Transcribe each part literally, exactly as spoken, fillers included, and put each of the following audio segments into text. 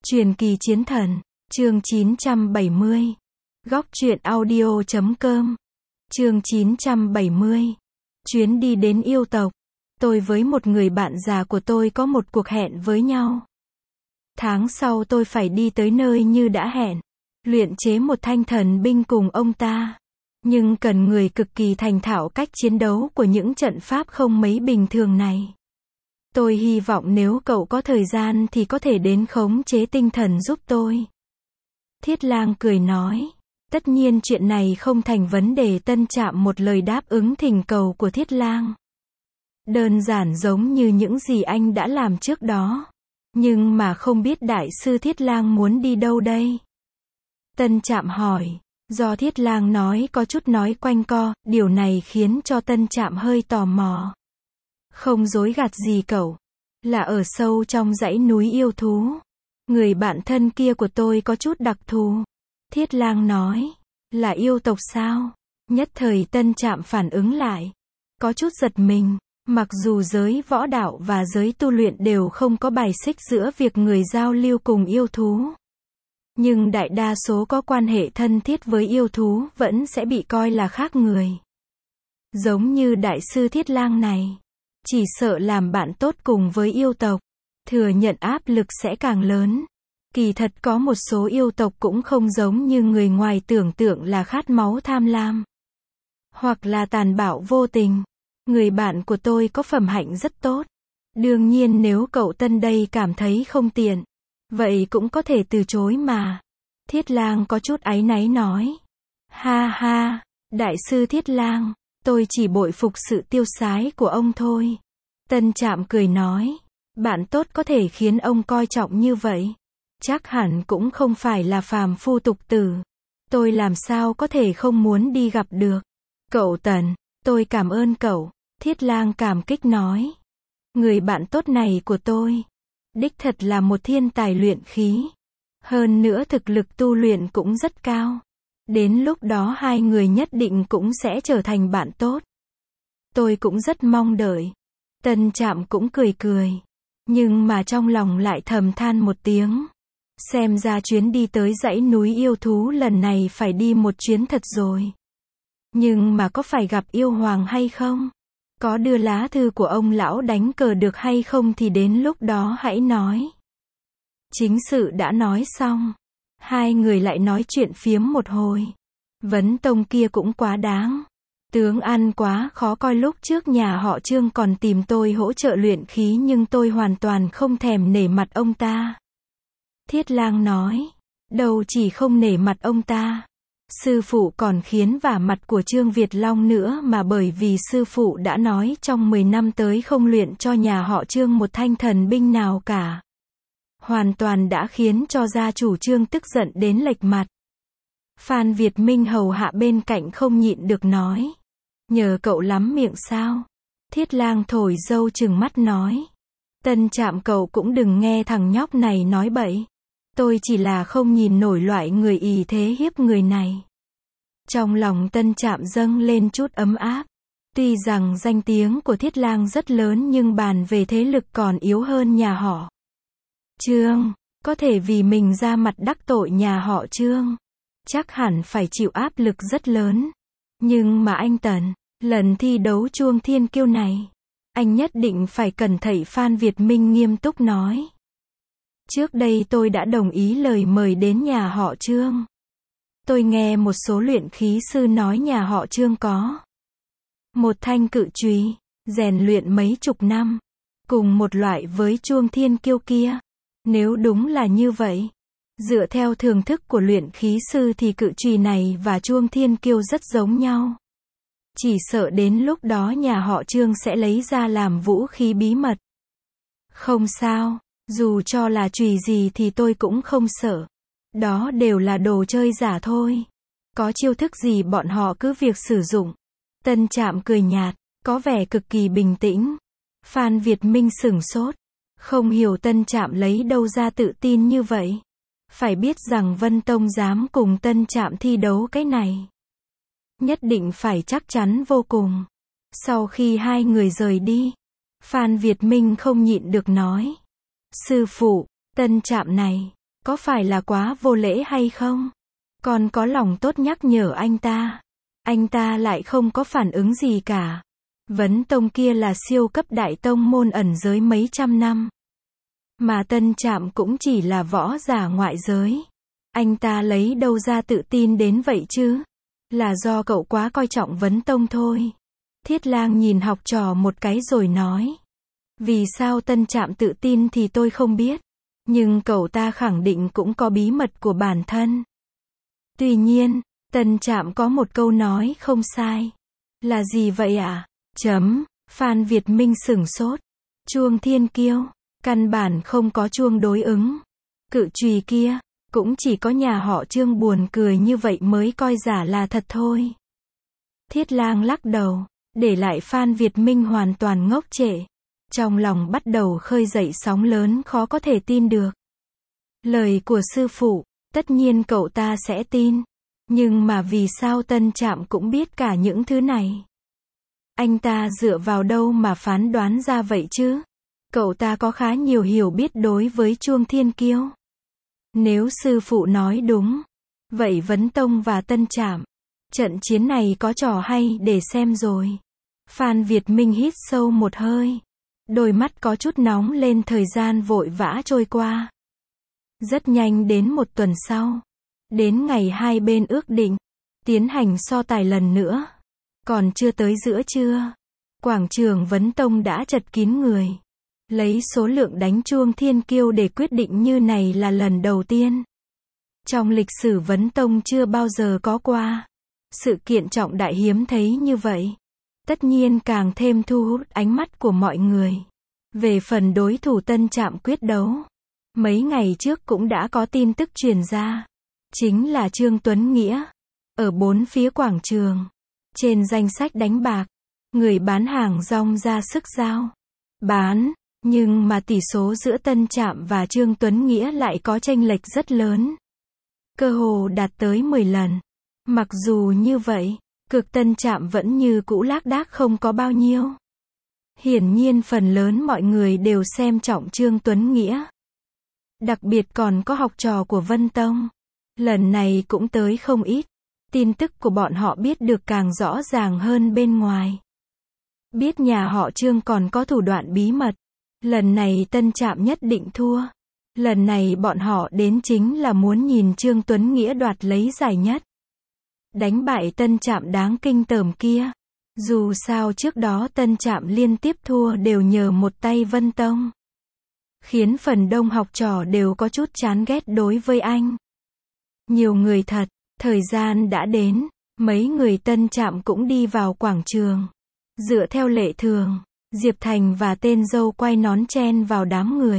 Truyền kỳ chiến thần, chương chín trăm bảy mươi. Góc truyện audio chấm com. Chương chín trăm bảy mươi. Chuyến đi đến yêu tộc. Tôi với một người bạn già của tôi có một cuộc hẹn với nhau. Tháng sau tôi phải đi tới nơi như đã hẹn, luyện chế một thanh thần binh cùng ông ta. Nhưng cần người cực kỳ thành thạo cách chiến đấu của những trận pháp không mấy bình thường này. Tôi hy vọng nếu cậu có thời gian thì có thể đến khống chế tinh thần giúp tôi. Thiết Lang cười nói. Tất nhiên chuyện này không thành vấn đề. Tân Trạm một lời đáp ứng thỉnh cầu của Thiết Lang. Đơn giản giống như những gì anh đã làm trước đó. Nhưng mà không biết đại sư Thiết Lang muốn đi đâu đây? Tân Trạm hỏi. Do Thiết Lang nói có chút nói quanh co, điều này khiến cho Tân Trạm hơi tò mò. Không dối gạt gì cậu. Là ở sâu trong dãy núi yêu thú. Người bạn thân kia của tôi có chút đặc thù. Thiết Lang nói. Là yêu tộc sao? Nhất thời Tân Trạm phản ứng lại. Có chút giật mình. Mặc dù giới võ đạo và giới tu luyện đều không có bài xích giữa việc người giao lưu cùng yêu thú. Nhưng đại đa số có quan hệ thân thiết với yêu thú vẫn sẽ bị coi là khác người. Giống như đại sư Thiết Lang này. Chỉ sợ làm bạn tốt cùng với yêu tộc, thừa nhận áp lực sẽ càng lớn. Kỳ thật có một số yêu tộc cũng không giống như người ngoài tưởng tượng là khát máu tham lam. Hoặc là tàn bạo vô tình. Người bạn của tôi có phẩm hạnh rất tốt. Đương nhiên nếu cậu Tân đây cảm thấy không tiện, vậy cũng có thể từ chối mà. Thiết Lang có chút áy náy nói. Ha ha, đại sư Thiết Lang, tôi chỉ bội phục sự tiêu sái của ông thôi. Tân Trạm cười nói. Bạn tốt có thể khiến ông coi trọng như vậy. Chắc hẳn cũng không phải là phàm phu tục tử. Tôi làm sao có thể không muốn đi gặp được. Cậu Tần, tôi cảm ơn cậu. Thiết Lang cảm kích nói. Người bạn tốt này của tôi, đích thật là một thiên tài luyện khí. Hơn nữa thực lực tu luyện cũng rất cao. Đến lúc đó hai người nhất định cũng sẽ trở thành bạn tốt. Tôi cũng rất mong đợi. Tân Trạm cũng cười cười. Nhưng mà trong lòng lại thầm than một tiếng. Xem ra chuyến đi tới dãy núi yêu thú lần này phải đi một chuyến thật rồi. Nhưng mà có phải gặp yêu hoàng hay không? Có đưa lá thư của ông lão đánh cờ được hay không thì đến lúc đó hãy nói. Chính sự đã nói xong. Hai người lại nói chuyện phiếm một hồi. Vấn Tông kia cũng quá đáng. Tướng ăn quá khó coi, lúc trước nhà họ Trương còn tìm tôi hỗ trợ luyện khí nhưng tôi hoàn toàn không thèm nể mặt ông ta. Thiết Lang nói. Đâu chỉ không nể mặt ông ta. Sư phụ còn khiến vả mặt của Trương Việt Long nữa, mà bởi vì sư phụ đã nói trong mười năm tới không luyện cho nhà họ Trương một thanh thần binh nào cả. Hoàn toàn đã khiến cho gia chủ Trương tức giận đến lệch mặt. Phan Việt Minh hầu hạ bên cạnh không nhịn được nói. Nhờ cậu lắm miệng sao? Thiết Lang thổi dâu trừng mắt nói. Tân Trạm, cậu cũng đừng nghe thằng nhóc này nói bậy. Tôi chỉ là không nhìn nổi loại người ỷ thế hiếp người này. Trong lòng Tân Trạm dâng lên chút ấm áp. Tuy rằng danh tiếng của Thiết Lang rất lớn nhưng bàn về thế lực còn yếu hơn nhà họ Trương. Có thể vì mình ra mặt đắc tội nhà họ Trương, chắc hẳn phải chịu áp lực rất lớn. Nhưng mà anh Tần, lần thi đấu Chuông Thiên Kiêu này, anh nhất định phải cẩn thận. Phan Việt Minh nghiêm túc nói. Trước đây tôi đã đồng ý lời mời đến nhà họ Trương. Tôi nghe một số luyện khí sư nói nhà họ Trương có một thanh cự chùy, rèn luyện mấy chục năm, cùng một loại với Chuông Thiên Kiêu kia. Nếu đúng là như vậy, dựa theo thưởng thức của luyện khí sư thì cự chùy này và Chuông Thiên Kiêu rất giống nhau. Chỉ sợ đến lúc đó nhà họ Trương sẽ lấy ra làm vũ khí bí mật. Không sao, dù cho là chùy gì thì tôi cũng không sợ. Đó đều là đồ chơi giả thôi. Có chiêu thức gì bọn họ cứ việc sử dụng. Tân Trạm cười nhạt, có vẻ cực kỳ bình tĩnh. Phan Việt Minh sửng sốt. Không hiểu Tân Trạm lấy đâu ra tự tin như vậy. Phải biết rằng Vân Tông dám cùng Tân Trạm thi đấu cái này, nhất định phải chắc chắn vô cùng. Sau khi hai người rời đi, Phan Việt Minh không nhịn được nói. Sư phụ, Tân Trạm này, Có phải là quá vô lễ hay không? Con có lòng tốt nhắc nhở anh ta. Anh ta lại không có phản ứng gì cả. Vấn Tông kia là siêu cấp đại tông môn ẩn giới mấy trăm năm. Mà Tân Trạm cũng chỉ là võ giả ngoại giới. Anh ta lấy đâu ra tự tin đến vậy chứ? Là do cậu quá coi trọng Vấn Tông thôi. Thiết Lang nhìn học trò một cái rồi nói. Vì sao Tân Trạm tự tin thì tôi không biết. Nhưng cậu ta khẳng định cũng có bí mật của bản thân. Tuy nhiên, Tân Trạm có một câu nói không sai. Là gì vậy ạ? À? Chấm, Phan Việt Minh sửng sốt. Chuông thiên kiêu, căn bản không có chuông đối ứng. Cự chùy kia, cũng chỉ có nhà họ Trương buồn cười như vậy mới coi giả là thật thôi. Thiết Lang lắc đầu, để lại Phan Việt Minh hoàn toàn ngốc trệ. Trong lòng bắt đầu khơi dậy sóng lớn khó có thể tin được. Lời của sư phụ, tất nhiên cậu ta sẽ tin. Nhưng mà vì sao Tân Trạm cũng biết cả những thứ này? Anh ta dựa vào đâu mà phán đoán ra vậy chứ? Cậu ta có khá nhiều hiểu biết đối với chuông thiên kiêu. Nếu sư phụ nói đúng, vậy Vấn Tông và Tân Trạm, trận chiến này có trò hay để xem rồi. Phan Việt Minh hít sâu một hơi. Đôi mắt có chút nóng lên, thời gian vội vã trôi qua. Rất nhanh đến một tuần sau. Đến ngày hai bên ước định, tiến hành so tài lần nữa. Còn chưa tới giữa trưa, quảng trường Vấn Tông đã chật kín người. Lấy số lượng đánh chuông thiên kiêu để quyết định như này là lần đầu tiên. Trong lịch sử Vấn Tông chưa bao giờ có qua. Sự kiện trọng đại hiếm thấy như vậy. Tất nhiên càng thêm thu hút ánh mắt của mọi người. Về phần đối thủ Tân Trạm quyết đấu, mấy ngày trước cũng đã có tin tức truyền ra. Chính là Trương Tuấn Nghĩa. Ở bốn phía quảng trường, trên danh sách đánh bạc, người bán hàng rong ra sức giao bán. Nhưng mà tỷ số giữa Tân Trạm và Trương Tuấn Nghĩa lại có chênh lệch rất lớn. Cơ hồ đạt tới mười lần. Mặc dù như vậy, cược Tân Trạm vẫn như cũ lác đác không có bao nhiêu. Hiển nhiên phần lớn mọi người đều xem trọng Trương Tuấn Nghĩa. Đặc biệt còn có học trò của Vân Tông. Lần này cũng tới không ít. Tin tức của bọn họ biết được càng rõ ràng hơn bên ngoài. Biết nhà họ Trương còn có thủ đoạn bí mật. Lần này Tân Trạm nhất định thua. Lần này bọn họ đến chính là muốn nhìn Trương Tuấn Nghĩa đoạt lấy giải nhất. Đánh bại Tân Trạm đáng kinh tởm kia. Dù sao trước đó Tân Trạm liên tiếp thua đều nhờ một tay Vân Tông. Khiến phần đông học trò đều có chút chán ghét đối với anh. Nhiều người thật, thời gian đã đến, mấy người Tân Trạm cũng đi vào quảng trường. Dựa theo lệ thường, Diệp Thành và tên dâu quay nón chen vào đám người.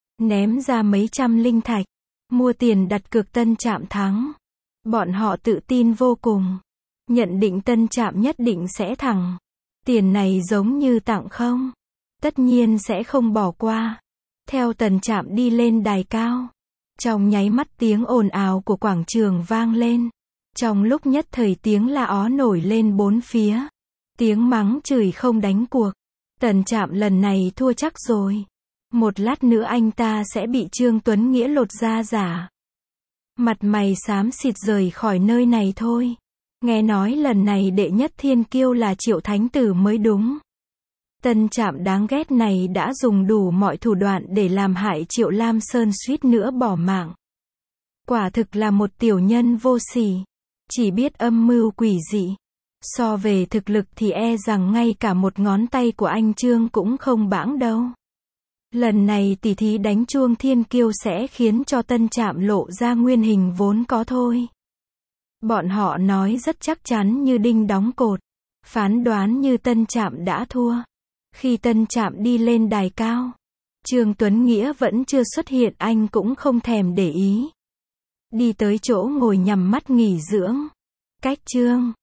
Ném ra mấy trăm linh thạch, mua tiền đặt cược Tân Trạm thắng. Bọn họ tự tin vô cùng. Nhận định Tân Trạm nhất định sẽ thắng. Tiền này giống như tặng không. Tất nhiên sẽ không bỏ qua. Theo Tân Trạm đi lên đài cao. Trong nháy mắt tiếng ồn ào của quảng trường vang lên. Trong lúc nhất thời tiếng la ó nổi lên bốn phía. Tiếng mắng chửi không đánh cuộc. Tân Trạm lần này thua chắc rồi. Một lát nữa anh ta sẽ bị Trương Tuấn Nghĩa lột da giả. Mặt mày xám xịt rời khỏi nơi này thôi. Nghe nói lần này đệ nhất thiên kiêu là Triệu Thánh Tử mới đúng. Tân Trạm đáng ghét này đã dùng đủ mọi thủ đoạn để làm hại Triệu Lam Sơn suýt nữa bỏ mạng. Quả thực là một tiểu nhân vô sỉ. Chỉ biết âm mưu quỷ dị. So về thực lực thì e rằng ngay cả một ngón tay của anh Trương cũng không bãng đâu. Lần này tỷ thí đánh chuông thiên kiêu sẽ khiến cho Tân Trạm lộ ra nguyên hình vốn có thôi. Bọn họ nói rất chắc chắn như đinh đóng cột. Phán đoán như Tân Trạm đã thua. Khi Tân Trạm đi lên đài cao, Trương Tuấn Nghĩa vẫn chưa xuất hiện, anh cũng không thèm để ý. Đi tới chỗ ngồi nhắm mắt nghỉ dưỡng. Cách Trương